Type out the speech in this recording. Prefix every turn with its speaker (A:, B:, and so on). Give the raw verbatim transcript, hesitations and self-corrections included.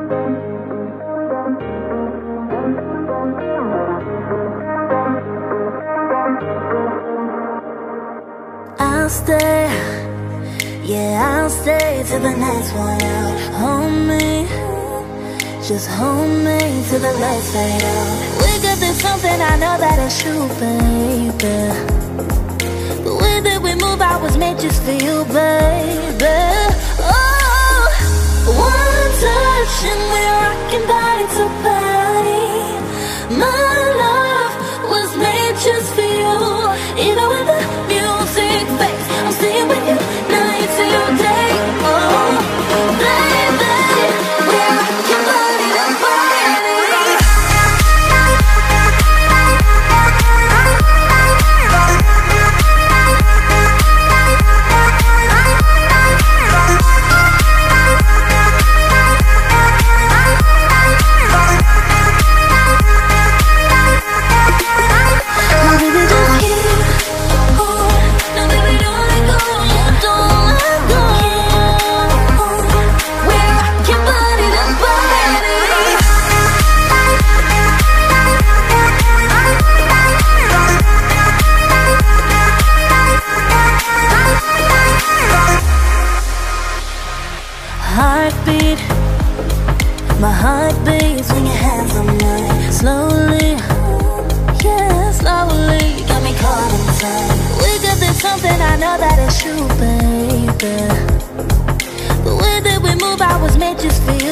A: I'll stay, yeah, I'll stay till the next one out. Hold me, just hold me till the lights fade out. We could do something, I know that it's true, baby. The way that we move, I was made just for you, baby. Oh, one touch and we're rocking body to body. My love was made just for you. Even when the music fades, I'm staying with you night till day. Oh, baby, we're rocking body to body. Heartbeat, my heart beats when your hands on mine. Slowly, yeah, slowly, you got me caught in time. We could do something, I know that it's true, baby. The way that we move, I was made just for you.